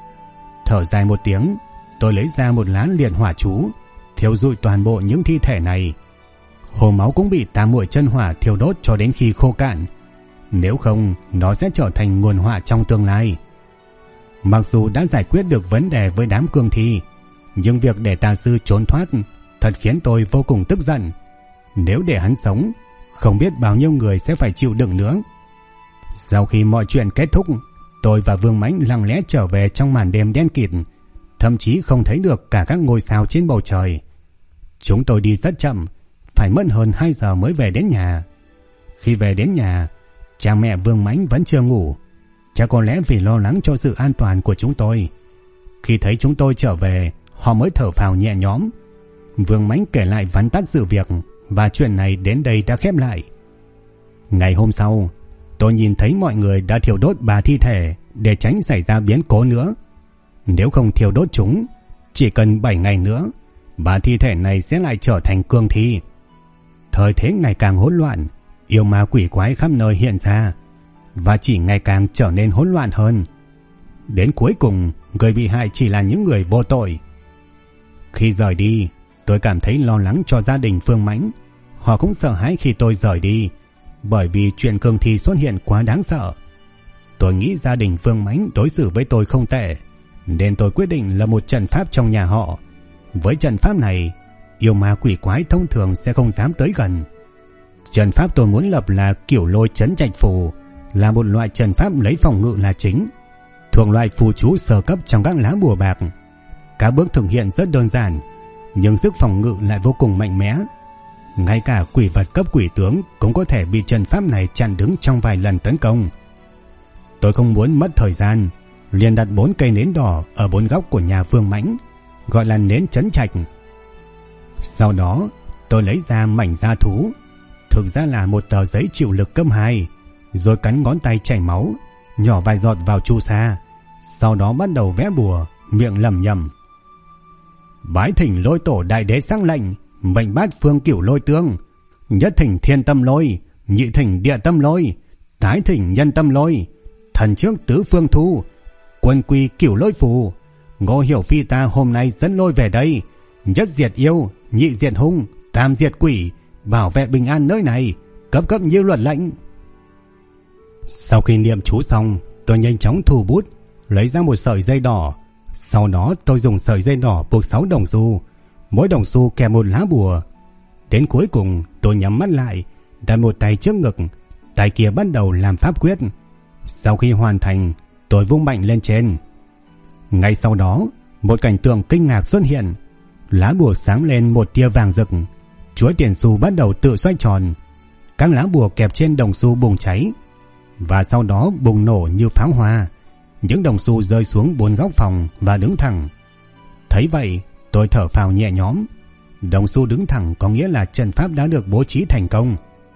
Thở dài một tiếng, tôi lấy ra một lá liệt hỏa chú, thiêu rụi toàn bộ những thi thể này. Hồ máu cũng bị tam muội chân hỏa thiêu đốt cho đến khi khô cạn. Nếu không, nó sẽ trở thành nguồn họa trong tương lai. Mặc dù đã giải quyết được vấn đề với đám cương thi, nhưng việc để tà sư trốn thoát thật khiến tôi vô cùng tức giận. Nếu để hắn sống, không biết bao nhiêu người sẽ phải chịu đựng nữa. Sau khi mọi chuyện kết thúc, tôi và Vương Mãnh lặng lẽ trở về trong màn đêm đen kịt, thậm chí không thấy được cả các ngôi sao trên bầu trời. Chúng tôi đi rất chậm, phải mất hơn 2 giờ mới về đến nhà. Khi về đến nhà, cha mẹ Vương Mãnh vẫn chưa ngủ, chắc có lẽ vì lo lắng cho sự an toàn của chúng tôi. Khi thấy chúng tôi trở về, họ mới thở phào nhẹ nhõm. Vương Mãnh kể lại vắn tắt sự việc, và chuyện này đến đây đã khép lại. Ngày hôm sau, tôi nhìn thấy mọi người đã thiêu đốt 3 thi thể để tránh xảy ra biến cố nữa. Nếu không thiêu đốt chúng, chỉ cần 7 ngày nữa, 3 thi thể này sẽ lại trở thành cương thi. Thời thế ngày càng hỗn loạn, yêu ma quỷ quái khắp nơi hiện ra, và chỉ ngày càng trở nên hỗn loạn hơn. Đến cuối cùng, người bị hại chỉ là những người vô tội. Khi rời đi, tôi cảm thấy lo lắng cho gia đình Phương Mãnh. Họ cũng sợ hãi khi tôi rời đi, bởi vì chuyện cương thi xuất hiện quá đáng sợ. Tôi nghĩ gia đình Phương Mãnh đối xử với tôi không tệ, nên tôi quyết định lập một trận pháp trong nhà họ. Với trận pháp này, yêu ma quỷ quái thông thường sẽ không dám tới gần. Trận pháp tôi muốn lập là Kiểu Lôi Trấn Trạch Phù, là một loại trận pháp lấy phòng ngự là chính, thuộc loại phù chú sơ cấp trong các lá bùa bạc. Các bước thực hiện rất đơn giản, nhưng sức phòng ngự lại vô cùng mạnh mẽ. Ngay cả quỷ vật cấp quỷ tướng cũng có thể bị trận pháp này chặn đứng trong vài lần tấn công. Tôi không muốn mất thời gian, liền đặt 4 cây nến đỏ ở 4 góc của nhà Vương Mãnh, gọi là nến trấn trạch. Sau đó, tôi lấy ra mảnh da thú, thực ra là một tờ giấy chịu lực cấp 2, rồi cắn ngón tay chảy máu, nhỏ vài giọt vào chu sa, sau đó bắt đầu vẽ bùa, miệng lẩm nhẩm: Bái thỉnh lôi tổ đại đế sang lệnh, mệnh bát phương Cửu Lôi tương, nhất thỉnh thiên tâm lôi, nhị thỉnh địa tâm lôi, tái thỉnh nhân tâm lôi, thần trước tứ phương thu, quân quy Cửu Lôi phù. Ngô Hiểu Phi ta hôm nay dẫn lôi về đây, nhất diệt yêu, nhị diệt hung, tam diệt quỷ, bảo vệ bình an nơi này, cấp cấp như luật lệnh. Sau khi niệm chú xong, tôi nhanh chóng thủ bút, lấy ra một sợi dây đỏ. Sau đó tôi dùng sợi dây đỏ buộc 6 đồng xu, mỗi đồng xu kèm một lá bùa. Đến cuối cùng tôi nhắm mắt lại, đặt một tay trước ngực, tay kia bắt đầu làm pháp quyết. Sau khi hoàn thành, tôi vung mạnh lên trên. Ngay sau đó, một cảnh tượng kinh ngạc xuất hiện. Lá bùa sáng lên một tia vàng rực, chuỗi tiền xu bắt đầu tự xoay tròn. Các lá bùa kẹp trên đồng xu bùng cháy, và sau đó bùng nổ như pháo hoa. Những đồng xu rơi xuống 4 góc phòng và đứng thẳng. Thấy vậy, tôi thở phào nhẹ nhõm. Đồng xu đứng thẳng có nghĩa là trận pháp đã được bố trí thành công.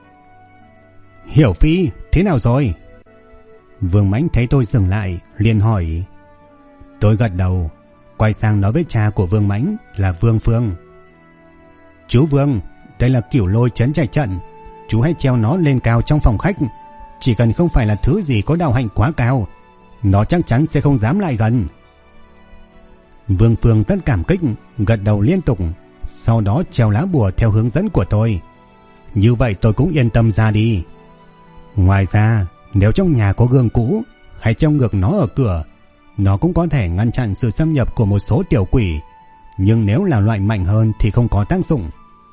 Hiểu Phi, thế nào rồi? Vương Mãnh thấy tôi dừng lại, liền hỏi. Tôi gật đầu, quay sang nói với cha của Vương Mãnh là Vương Phương. Chú Vương, đây là Cửu Lôi Trấn Trạch trận, chú hãy treo nó lên cao trong phòng khách. Chỉ cần không phải là thứ gì có đạo hạnh quá cao, nó chắc chắn sẽ không dám lại gần. Vương Phương rất cảm kích, gật đầu liên tục, sau đó treo lá bùa theo hướng dẫn của tôi. Như vậy tôi cũng yên tâm ra đi. Ngoài ra, nếu trong nhà có gương cũ, hãy treo ngược nó ở cửa. Nó cũng có thể ngăn chặn sự xâm nhập của một số tiểu quỷ, nhưng nếu là loại mạnh hơn thì không có tác dụng.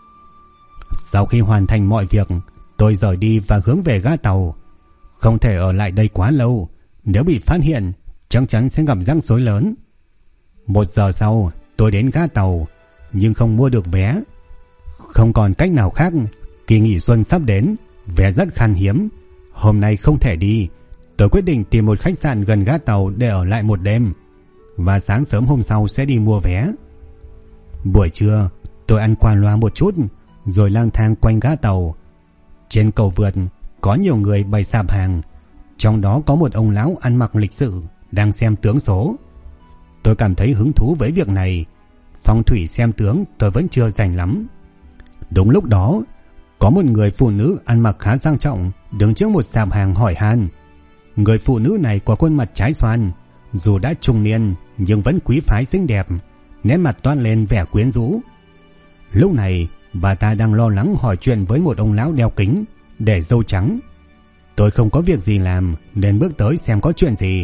Sau khi hoàn thành mọi việc, tôi rời đi và hướng về ga tàu. Không thể ở lại đây quá lâu, nếu bị phát hiện chắc chắn sẽ gặp rắc rối lớn. 1 giờ sau, tôi đến ga tàu, nhưng không mua được vé. Không còn cách nào khác, kỳ nghỉ xuân sắp đến, vé rất khan hiếm. Hôm nay không thể đi, tôi quyết định tìm một khách sạn gần ga tàu để ở lại một đêm, và sáng sớm hôm sau sẽ đi mua vé. Buổi trưa, tôi ăn qua loa một chút, rồi lang thang quanh ga tàu. Trên cầu vượt có nhiều người bày sạp hàng, trong đó có một ông lão ăn mặc lịch sự đang xem tướng số. Tôi cảm thấy hứng thú với việc này. Phong thủy xem tướng tôi vẫn chưa rành lắm. Đúng lúc đó, có một người phụ nữ ăn mặc khá sang trọng đứng trước một sạp hàng hỏi han. Người phụ nữ này có khuôn mặt trái xoan, dù đã trung niên nhưng vẫn quý phái xinh đẹp, nét mặt toát lên vẻ quyến rũ. Lúc này bà ta đang lo lắng hỏi chuyện với một ông lão đeo kính để râu trắng. Tôi không có việc gì làm nên bước tới xem có chuyện gì.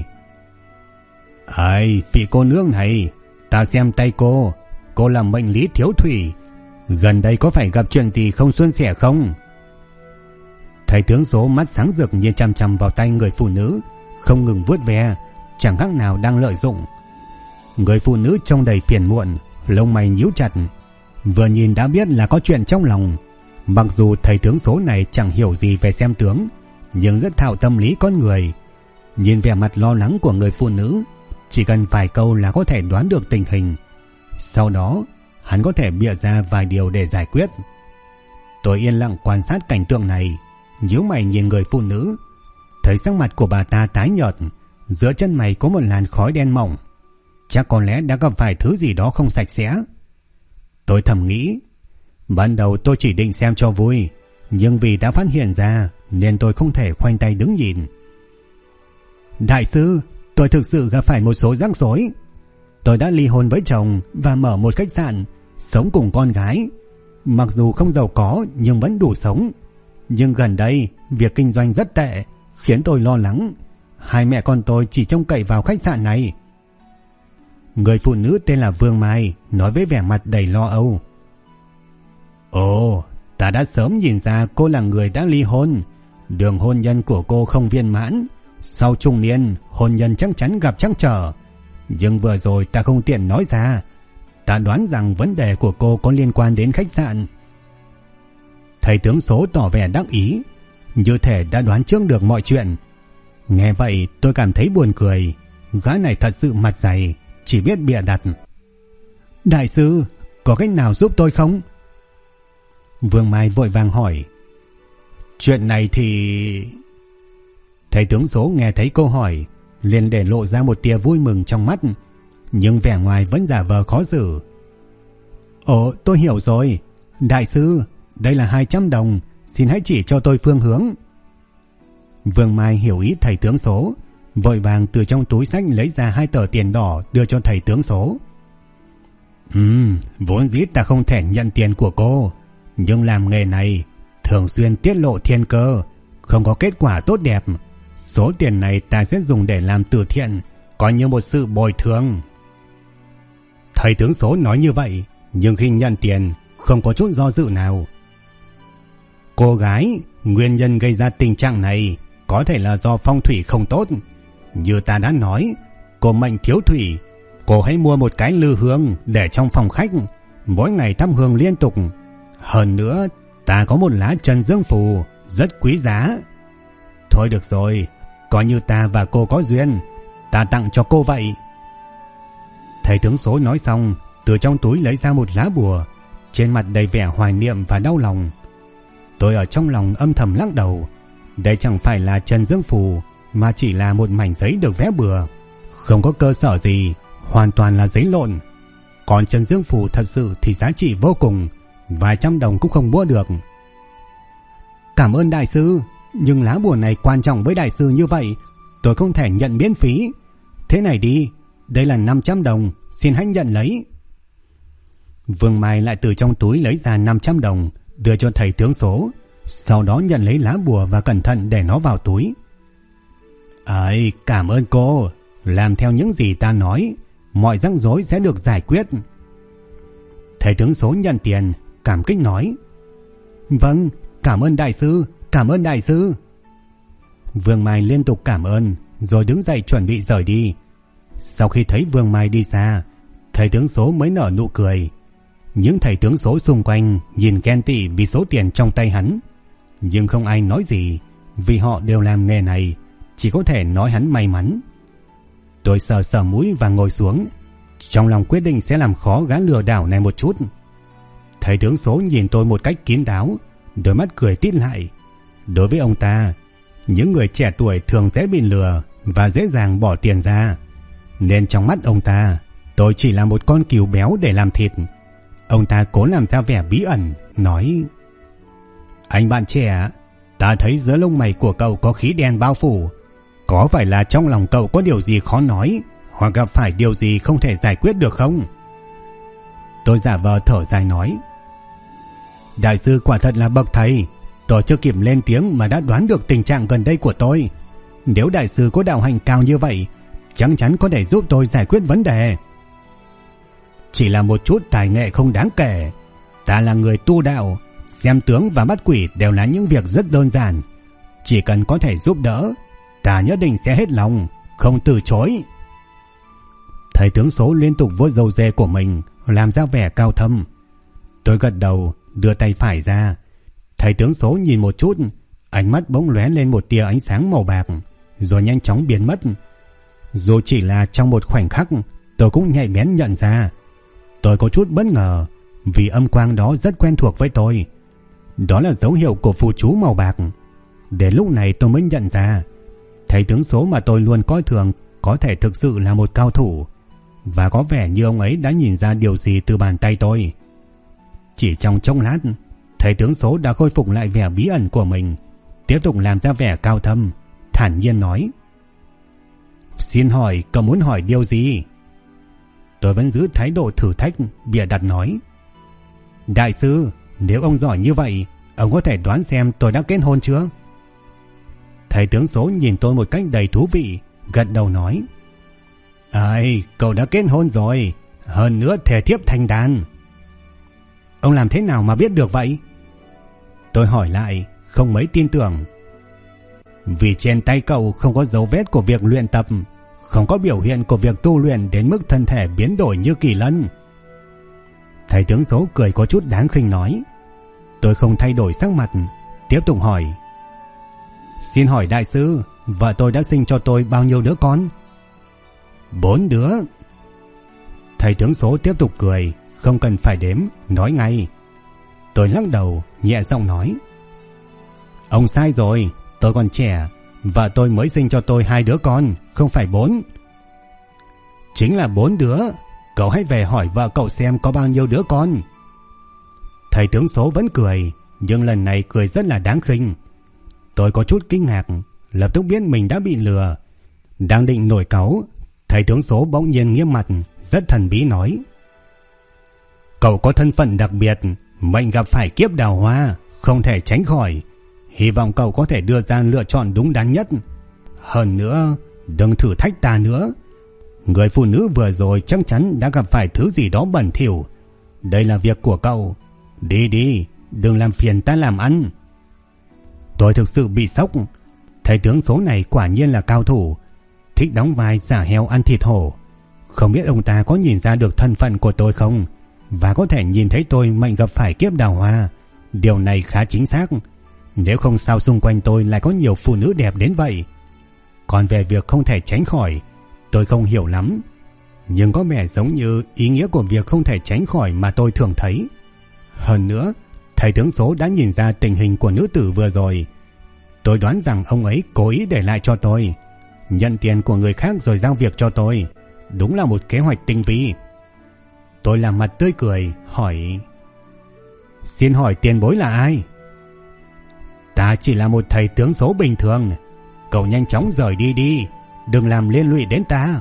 "Ây, vị cô nương này, ta xem tay cô là mệnh lý thiếu thủy, gần đây có phải gặp chuyện gì không suôn sẻ không?" Thầy tướng số mắt sáng rực nhìn chằm chằm vào tay người phụ nữ, không ngừng vuốt ve, chẳng khác nào đang lợi dụng. Người phụ nữ trông đầy phiền muộn, lông mày nhíu chặt, vừa nhìn đã biết là có chuyện trong lòng. Mặc dù thầy tướng số này chẳng hiểu gì về xem tướng, nhưng rất thạo tâm lý con người. Nhìn vẻ mặt lo lắng của người phụ nữ, chỉ cần vài câu là có thể đoán được tình hình. Sau đó hắn có thể bịa ra vài điều để giải quyết. Tôi yên lặng quan sát cảnh tượng này, nhíu mày nhìn người phụ nữ. Thấy sắc mặt của bà ta tái nhợt, giữa chân mày có một làn khói đen mỏng, chắc có lẽ đã gặp phải thứ gì đó không sạch sẽ. Tôi thầm nghĩ, ban đầu tôi chỉ định xem cho vui, nhưng vì đã phát hiện ra nên tôi không thể khoanh tay đứng nhìn. "Đại sư, tôi thực sự gặp phải một số rắc rối. Tôi đã ly hôn với chồng và mở một khách sạn, sống cùng con gái. Mặc dù không giàu có nhưng vẫn đủ sống. Nhưng gần đây, việc kinh doanh rất tệ, khiến tôi lo lắng. Hai mẹ con tôi chỉ trông cậy vào khách sạn này." Người phụ nữ tên là Vương Mai nói với vẻ mặt đầy lo âu. "Ồ, ta đã sớm nhìn ra cô là người đã ly hôn. Đường hôn nhân của cô không viên mãn. Sau trung niên, hôn nhân chắc chắn gặp trắc trở. Nhưng vừa rồi ta không tiện nói ra. Ta đoán rằng vấn đề của cô có liên quan đến khách sạn." Thầy tướng số tỏ vẻ đắc ý, như thể đã đoán trước được mọi chuyện. Nghe vậy tôi cảm thấy buồn cười. Gã này thật sự mặt dày, chỉ biết bịa đặt. "Đại sư, có cách nào giúp tôi không?" Vương Mai vội vàng hỏi. "Chuyện này thì..." Thầy tướng số nghe thấy câu hỏi liền để lộ ra một tia vui mừng trong mắt, nhưng vẻ ngoài vẫn giả vờ khó xử. "Ồ, tôi hiểu rồi. Đại sư, đây là 200 đồng, xin hãy chỉ cho tôi phương hướng." Vương Mai hiểu ý thầy tướng số, vội vàng từ trong túi xách lấy ra 2 tờ tiền đỏ đưa cho thầy tướng số. Vốn dĩ ta không thể nhận tiền của cô, nhưng làm nghề này thường xuyên tiết lộ thiên cơ, không có kết quả tốt đẹp. Số tiền này ta sẽ dùng để làm từ thiện, coi như một sự bồi thường." Thầy tướng số nói như vậy, nhưng khi nhận tiền không có chút do dự nào. "Cô gái, nguyên nhân gây ra tình trạng này có thể là do phong thủy không tốt. Như ta đã nói, cô mệnh thiếu thủy. Cô hãy mua một cái lư hương để trong phòng khách, mỗi ngày thắp hương liên tục. Hơn nữa, ta có một lá trần dương phù rất quý giá. Thôi được rồi, coi như ta và cô có duyên, ta tặng cho cô vậy." Thầy tướng số nói xong, từ trong túi lấy ra một lá bùa, trên mặt đầy vẻ hoài niệm và đau lòng. Tôi ở trong lòng âm thầm lắc đầu. Đây chẳng phải là trần dương phù, mà chỉ là một mảnh giấy được vẽ bừa, không có cơ sở gì, hoàn toàn là giấy lộn. Còn trần dương phù thật sự thì giá trị vô cùng, vài trăm đồng cũng không mua được. "Cảm ơn đại sư, nhưng lá bùa này quan trọng với đại sư như vậy, tôi không thể nhận miễn phí. Thế này đi, đây là 500 đồng, xin hãy nhận lấy." Vương Mai lại từ trong túi lấy ra 500 đồng, đưa cho thầy tướng số, sau đó nhận lấy lá bùa và cẩn thận để nó vào túi. "Ấy, cảm ơn cô, làm theo những gì ta nói, mọi rắc rối sẽ được giải quyết." Thầy tướng số nhận tiền, cảm kích nói. "Vâng, cảm ơn đại sư, cảm ơn đại sư." Vương Mai liên tục cảm ơn, rồi đứng dậy chuẩn bị rời đi. Sau khi thấy Vương Mai đi xa, thầy tướng số mới nở nụ cười. Những thầy tướng số xung quanh nhìn ghen tị vì số tiền trong tay hắn, nhưng không ai nói gì, vì họ đều làm nghề này, chỉ có thể nói hắn may mắn. Tôi sờ sờ mũi và ngồi xuống, trong lòng quyết định sẽ làm khó gã lừa đảo này một chút. Thầy tướng số nhìn tôi một cách kín đáo, đôi mắt cười tít lại. Đối với ông ta, những người trẻ tuổi thường dễ bị lừa và dễ dàng bỏ tiền ra, nên trong mắt ông ta, tôi chỉ là một con cừu béo để làm thịt. Ông ta cố làm ra vẻ bí ẩn, nói: Anh bạn trẻ, ta thấy giữa lông mày của cậu có khí đen bao phủ. Có phải là trong lòng cậu có điều gì khó nói, hoặc gặp phải điều gì không thể giải quyết được không? Tôi giả vờ thở dài nói: Đại sư quả thật là bậc thầy. Tôi chưa kịp lên tiếng mà đã đoán được tình trạng gần đây của tôi. Nếu đại sư có đạo hạnh cao như vậy, chắc chắn có thể giúp tôi giải quyết vấn đề. Chỉ là một chút tài nghệ không đáng kể. Ta là người tu đạo, xem tướng và bắt quỷ đều là những việc rất đơn giản. Chỉ cần có thể giúp đỡ, ta nhất định sẽ hết lòng, không từ chối. Thầy tướng số liên tục vuốt râu dê của mình, làm ra vẻ cao thâm. Tôi gật đầu, đưa tay phải ra. Thầy tướng số nhìn một chút, ánh mắt bỗng lóe lên một tia ánh sáng màu bạc, rồi nhanh chóng biến mất. Dù chỉ là trong một khoảnh khắc, tôi cũng nhạy bén nhận ra. Tôi có chút bất ngờ, vì âm quang đó rất quen thuộc với tôi. Đó là dấu hiệu của phù chú màu bạc. Đến lúc này tôi mới nhận ra, thầy tướng số mà tôi luôn coi thường có thể thực sự là một cao thủ, và có vẻ như ông ấy đã nhìn ra điều gì từ bàn tay tôi. Chỉ trong chốc lát, thầy tướng số đã khôi phục lại vẻ bí ẩn của mình, tiếp tục làm ra vẻ cao thâm, thản nhiên nói: Xin hỏi cậu muốn hỏi điều gì? Tôi vẫn giữ thái độ thử thách, bịa đặt nói: Đại sư, nếu ông giỏi như vậy, ông có thể đoán xem tôi đã kết hôn chưa? Thầy tướng số nhìn tôi một cách đầy thú vị, gật đầu nói: Ai, cậu đã kết hôn rồi, hơn nữa thể thiếp thành đàn. Ông làm thế nào mà biết được vậy? Tôi hỏi lại, không mấy tin tưởng. Vì trên tay cậu không có dấu vết của việc luyện tập, không có biểu hiện của việc tu luyện đến mức thân thể biến đổi như kỳ lân. Thầy tướng số cười có chút đáng khinh nói. Tôi không thay đổi sắc mặt, tiếp tục hỏi: Xin hỏi đại sư, vợ tôi đã sinh cho tôi bao nhiêu đứa con? 4 đứa. Thầy tướng số tiếp tục cười, không cần phải đếm, nói ngay. Tôi lắc đầu, nhẹ giọng nói: Ông sai rồi, tôi còn trẻ, vợ tôi mới sinh cho tôi 2 đứa con, không phải 4. Chính là 4 đứa, cậu hãy về hỏi vợ cậu xem có bao nhiêu đứa con. Thầy tướng số vẫn cười, nhưng lần này cười rất là đáng khinh. Tôi có chút kinh ngạc, lập tức biết mình đã bị lừa. Đang định nổi cáu, thầy tướng số bỗng nhiên nghiêm mặt, rất thần bí nói: Cậu có thân phận đặc biệt, mệnh gặp phải kiếp đào hoa, không thể tránh khỏi. Hy vọng cậu có thể đưa ra lựa chọn đúng đắn nhất. Hơn nữa, đừng thử thách ta nữa. Người phụ nữ vừa rồi chắc chắn đã gặp phải thứ gì đó bẩn thỉu. Đây là việc của cậu. Đi đi, đừng làm phiền ta làm ăn. Tôi thực sự bị sốc. Thầy tướng số này quả nhiên là cao thủ, thích đóng vai giả heo ăn thịt hổ. Không biết ông ta có nhìn ra được thân phận của tôi không, và có thể nhìn thấy tôi mệnh gặp phải kiếp đào hoa. Điều này khá chính xác. Nếu không sao xung quanh tôi lại có nhiều phụ nữ đẹp đến vậy. Còn về việc không thể tránh khỏi, tôi không hiểu lắm, nhưng có vẻ giống như ý nghĩa của việc không thể tránh khỏi mà tôi thường thấy. Hơn nữa, thầy tướng số đã nhìn ra tình hình của nữ tử vừa rồi. Tôi đoán rằng ông ấy cố ý để lại cho tôi, nhận tiền của người khác rồi giao việc cho tôi. Đúng là một kế hoạch tinh vi. Tôi làm mặt tươi cười, hỏi: Xin hỏi tiền bối là ai? Ta chỉ là một thầy tướng số bình thường. Cậu nhanh chóng rời đi đi, đừng làm liên lụy đến ta.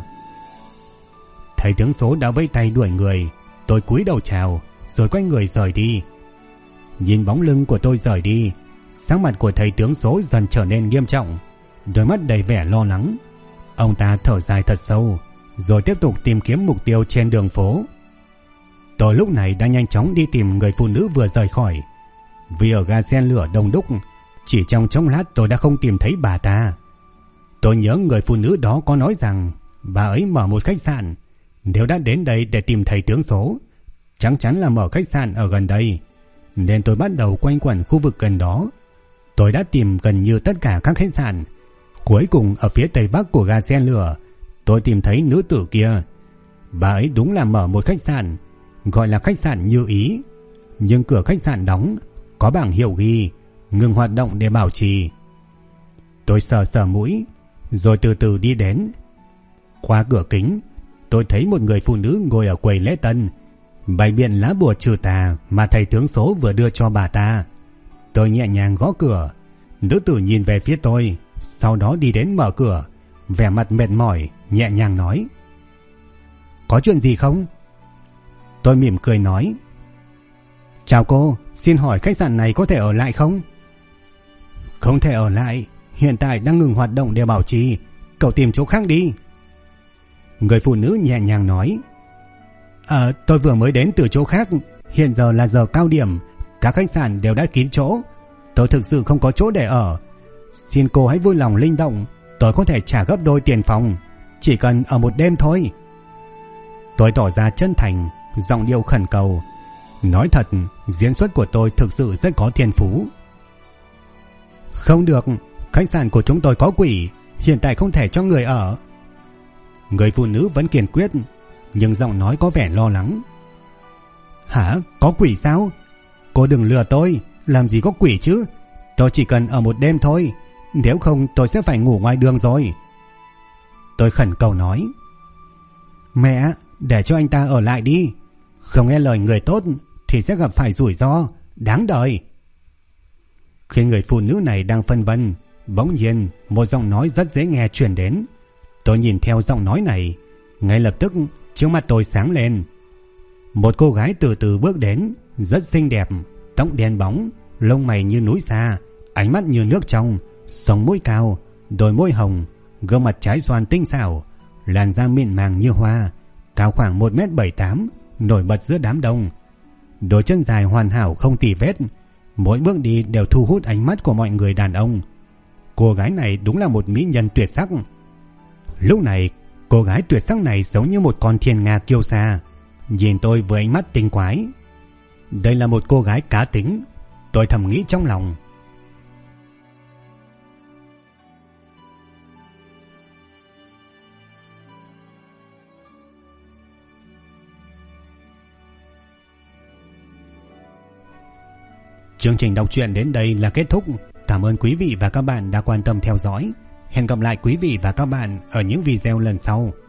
Thầy tướng số đã vẫy tay đuổi người. Tôi cúi đầu chào, rồi quay người rời đi. Nhìn bóng lưng của tôi rời đi, sắc mặt của thầy tướng số dần trở nên nghiêm trọng, đôi mắt đầy vẻ lo lắng. Ông ta thở dài thật sâu, rồi tiếp tục tìm kiếm mục tiêu trên đường phố. Tôi lúc này đang nhanh chóng đi tìm người phụ nữ vừa rời khỏi. Vì ở ga xe lửa đông đúc, chỉ trong chốc lát tôi đã không tìm thấy bà ta. Tôi nhớ người phụ nữ đó có nói rằng bà ấy mở một khách sạn. Nếu đã đến đây để tìm thầy tướng số, chắc chắn là mở khách sạn ở gần đây, nên tôi bắt đầu quanh quẩn khu vực gần đó. Tôi đã tìm gần như tất cả các khách sạn. Cuối cùng ở phía tây bắc của ga xe lửa, tôi tìm thấy nữ tử kia. Bà ấy đúng là mở một khách sạn, gọi là khách sạn Như Ý. nhưng cửa khách sạn đóng, có bảng hiệu ghi ngừng hoạt động để bảo trì. Tôi sờ mũi, rồi từ từ đi đến. Qua cửa kính, tôi thấy một người phụ nữ ngồi ở quầy lễ tân, bày biện lá bùa trừ tà mà thầy tướng số vừa đưa cho bà ta. Tôi nhẹ nhàng gõ cửa, nữ tử nhìn về phía tôi, sau đó đi đến mở cửa, vẻ mặt mệt mỏi, nhẹ nhàng nói: "Có chuyện gì không?" Tôi mỉm cười nói: "Chào cô, xin hỏi khách sạn này có thể ở lại không?" "Không thể ở lại, hiện tại đang ngừng hoạt động để bảo trì, cậu tìm chỗ khác đi." Người phụ nữ nhẹ nhàng nói: Tôi vừa mới đến từ chỗ khác, hiện giờ là giờ cao điểm, các khách sạn đều đã kín chỗ, tôi thực sự không có chỗ để ở. Xin cô hãy vui lòng linh động, tôi có thể trả gấp đôi tiền phòng, chỉ cần ở một đêm thôi." Tôi tỏ ra chân thành, giọng điệu khẩn cầu. Nói thật, diễn xuất của tôi thực sự rất có thiên phú. "Không được, khách sạn của chúng tôi có quỷ, hiện tại không thể cho người ở." Người phụ nữ vẫn kiên quyết, nhưng giọng nói có vẻ lo lắng. "Hả? Có quỷ sao? Cô đừng lừa tôi, làm gì có quỷ chứ? Tôi chỉ cần ở một đêm thôi, nếu không tôi sẽ phải ngủ ngoài đường rồi." Tôi khẩn cầu nói: "Mẹ, để cho anh ta ở lại đi, không nghe lời người tốt thì sẽ gặp phải rủi ro, đáng đời." Khi người phụ nữ này đang phân vân, bỗng nhiên một giọng nói rất dễ nghe truyền đến. Tôi nhìn theo giọng nói này, ngay lập tức trước mắt tôi sáng lên. Một cô gái từ từ bước đến, rất xinh đẹp, tóc đen bóng, lông mày như núi xa, ánh mắt như nước trong, sống mũi cao, đôi môi hồng, gương mặt trái xoan tinh xảo, làn da mịn màng như hoa, cao khoảng 1m78, nổi bật giữa đám đông. Đôi chân dài hoàn hảo không tì vết, mỗi bước đi đều thu hút ánh mắt của mọi người đàn ông. Cô gái này đúng là một mỹ nhân tuyệt sắc. Lúc này, cô gái tuyệt sắc này giống như một con thiên nga kiêu sa, nhìn tôi với ánh mắt tinh quái. Đây là một cô gái cá tính, tôi thầm nghĩ trong lòng. Chương trình đọc truyện đến đây là kết thúc. Cảm ơn quý vị và các bạn đã quan tâm theo dõi. Hẹn gặp lại quý vị và các bạn ở những video lần sau.